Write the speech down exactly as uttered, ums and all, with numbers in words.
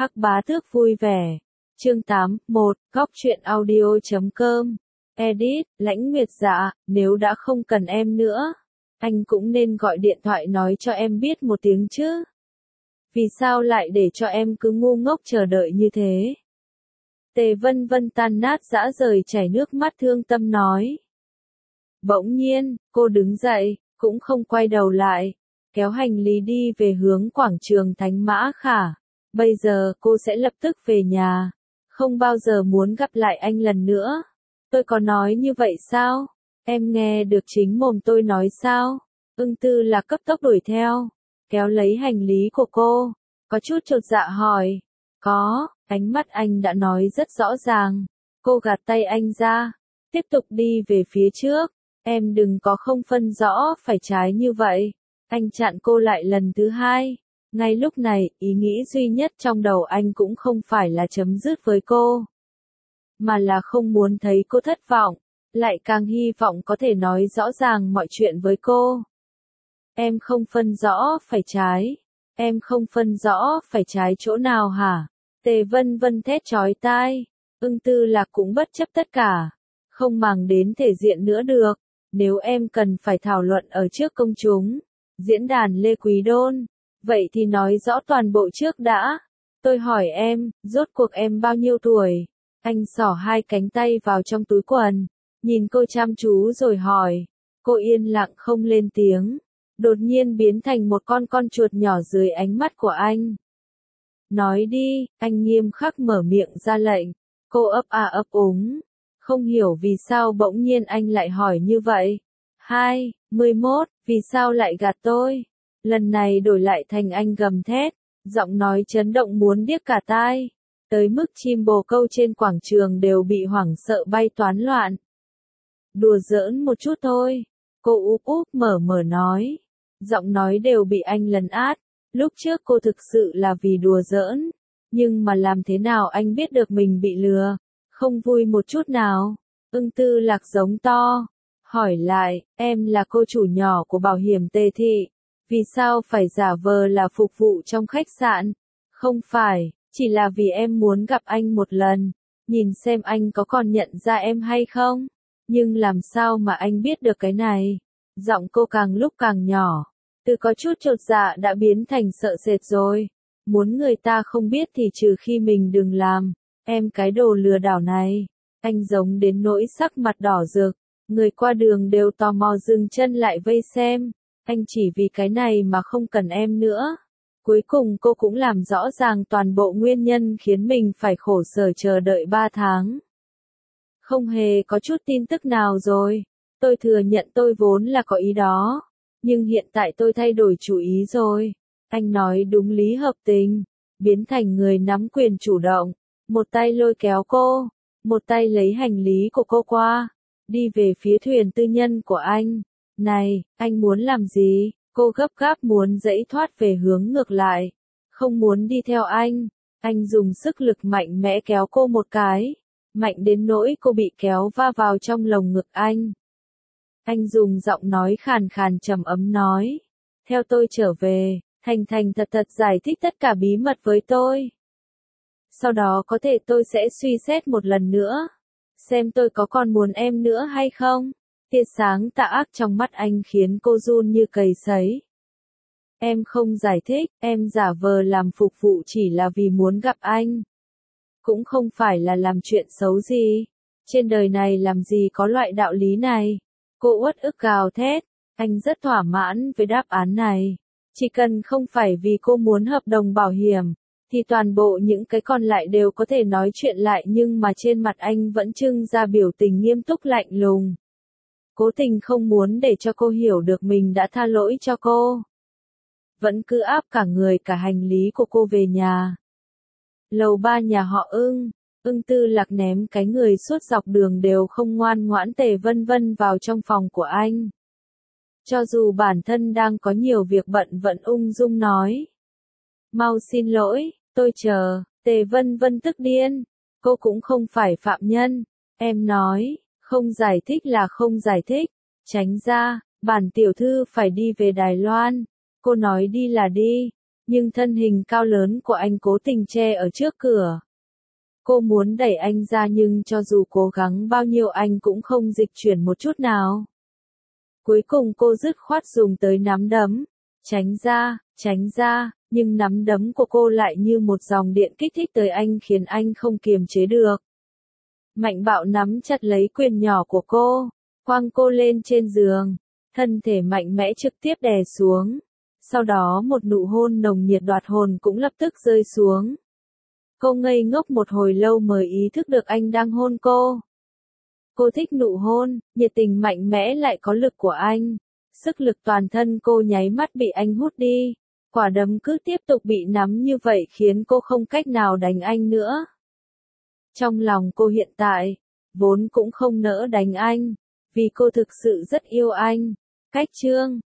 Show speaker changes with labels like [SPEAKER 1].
[SPEAKER 1] Hắc Bá Tước vui vẻ. Chương tám, một, góc truyện audio chấm com. Edit, Lãnh Nguyệt dạ, nếu đã không cần em nữa, anh cũng nên gọi điện thoại nói cho em biết một tiếng chứ. Vì sao lại để cho em cứ ngu ngốc chờ đợi như thế? Tề Vân Vân tan nát dã rời chảy nước mắt thương tâm nói. Bỗng nhiên, cô đứng dậy, cũng không quay đầu lại, kéo hành lý đi về hướng quảng trường Thánh Mã Khả. Bây giờ cô sẽ lập tức về nhà, không bao giờ muốn gặp lại anh lần nữa. Tôi có nói như vậy sao? Em nghe được chính mồm tôi nói sao? Ưng Tư là cấp tốc đuổi theo, kéo lấy hành lý của cô, có chút chột dạ hỏi. Có, ánh mắt anh đã nói rất rõ ràng. Cô gạt tay anh ra, tiếp tục đi về phía trước. Em đừng có không phân rõ phải trái như vậy. Anh chặn cô lại lần thứ hai. Ngay lúc này, ý nghĩ duy nhất trong đầu anh cũng không phải là chấm dứt với cô, mà là không muốn thấy cô thất vọng, lại càng hy vọng có thể nói rõ ràng mọi chuyện với cô. Em không phân rõ phải trái. Em không phân rõ phải trái chỗ nào hả? Tề Vân Vân thét chói tai. Ưng Tư Lạc cũng bất chấp tất cả, không màng đến thể diện nữa được. Nếu em cần phải thảo luận ở trước công chúng, diễn đàn Lê Quý Đôn, vậy thì nói rõ toàn bộ trước đã. Tôi hỏi em, rốt cuộc em bao nhiêu tuổi? Anh xỏ hai cánh tay vào trong túi quần, nhìn cô chăm chú rồi hỏi. Cô yên lặng không lên tiếng, đột nhiên biến thành một con con chuột nhỏ dưới ánh mắt của anh. Nói đi, anh nghiêm khắc mở miệng ra lệnh. Cô ấp a ấp úng, không hiểu vì sao bỗng nhiên anh lại hỏi như vậy. Hai, mười mốt, vì sao lại gạt tôi? Lần này đổi lại thành anh gầm thét, giọng nói chấn động muốn điếc cả tai, tới mức chim bồ câu trên quảng trường đều bị hoảng sợ bay toán loạn. Đùa giỡn một chút thôi, cô úp úp mở mở nói, giọng nói đều bị anh lấn át. Lúc trước cô thực sự là vì đùa giỡn, nhưng mà làm thế nào anh biết được mình bị lừa, không vui một chút nào. Ưng Tư Lạc giống to, hỏi lại, em là cô chủ nhỏ của bảo hiểm Tề Thị, vì sao phải giả vờ là phục vụ trong khách sạn? Không phải, chỉ là vì em muốn gặp anh một lần, nhìn xem anh có còn nhận ra em hay không. Nhưng làm sao mà anh biết được cái này? Giọng cô càng lúc càng nhỏ, từ có chút chột dạ đã biến thành sợ sệt rồi. Muốn người ta không biết thì trừ khi mình đừng làm. Em cái đồ lừa đảo này. Anh giống đến nỗi sắc mặt đỏ rực. Người qua đường đều tò mò dừng chân lại vây xem. Anh chỉ vì cái này mà không cần em nữa. Cuối cùng cô cũng làm rõ ràng toàn bộ nguyên nhân khiến mình phải khổ sở chờ đợi ba tháng. Không hề có chút tin tức nào rồi. Tôi thừa nhận tôi vốn là có ý đó. Nhưng hiện tại tôi thay đổi chủ ý rồi. Anh nói đúng lý hợp tình. Biến thành người nắm quyền chủ động. Một tay lôi kéo cô. Một tay lấy hành lý của cô qua. Đi về phía thuyền tư nhân của anh. Này, anh muốn làm gì? Cô gấp gáp muốn giãy thoát về hướng ngược lại. Không muốn đi theo anh. Anh dùng sức lực mạnh mẽ kéo cô một cái. Mạnh đến nỗi cô bị kéo va vào trong lồng ngực anh. Anh dùng giọng nói khàn khàn trầm ấm nói. Theo tôi trở về, thành thành thật thật giải thích tất cả bí mật với tôi. Sau đó có thể tôi sẽ suy xét một lần nữa. Xem tôi có còn muốn em nữa hay không? Tia sáng tà ác trong mắt anh khiến cô run như cầy sấy. Em không giải thích, em giả vờ làm phục vụ chỉ là vì muốn gặp anh. Cũng không phải là làm chuyện xấu gì. Trên đời này làm gì có loại đạo lý này. Cô uất ức gào thét, anh rất thỏa mãn với đáp án này. Chỉ cần không phải vì cô muốn hợp đồng bảo hiểm, thì toàn bộ những cái còn lại đều có thể nói chuyện lại, nhưng mà trên mặt anh vẫn trưng ra biểu tình nghiêm túc lạnh lùng. Cố tình không muốn để cho cô hiểu được mình đã tha lỗi cho cô. Vẫn cứ áp cả người cả hành lý của cô về nhà. Lầu ba nhà họ Ưng. Ưng Tư Lạc ném cái người suốt dọc đường đều không ngoan ngoãn Tề Vân Vân vào trong phòng của anh. Cho dù bản thân đang có nhiều việc bận vẫn ung dung nói. Mau xin lỗi, tôi chờ. Tề Vân Vân tức điên. Cô cũng không phải phạm nhân. Em nói, không giải thích là không giải thích. Tránh ra, bản tiểu thư phải đi về Đài Loan. Cô nói đi là đi. Nhưng thân hình cao lớn của anh cố tình che ở trước cửa. Cô muốn đẩy anh ra nhưng cho dù cố gắng bao nhiêu anh cũng không dịch chuyển một chút nào. Cuối cùng cô dứt khoát dùng tới nắm đấm. Tránh ra, tránh ra, nhưng nắm đấm của cô lại như một dòng điện kích thích tới anh khiến anh không kiềm chế được. Mạnh bạo nắm chặt lấy quyền nhỏ của cô, quăng cô lên trên giường, thân thể mạnh mẽ trực tiếp đè xuống. Sau đó một nụ hôn nồng nhiệt đoạt hồn cũng lập tức rơi xuống. Cô ngây ngốc một hồi lâu mới ý thức được anh đang hôn cô. Cô thích nụ hôn, nhiệt tình mạnh mẽ lại có lực của anh. Sức lực toàn thân cô nháy mắt bị anh hút đi. Quả đấm cứ tiếp tục bị nắm như vậy khiến cô không cách nào đánh anh nữa. Trong lòng cô hiện tại, vốn cũng không nỡ đánh anh, vì cô thực sự rất yêu anh. Cách chương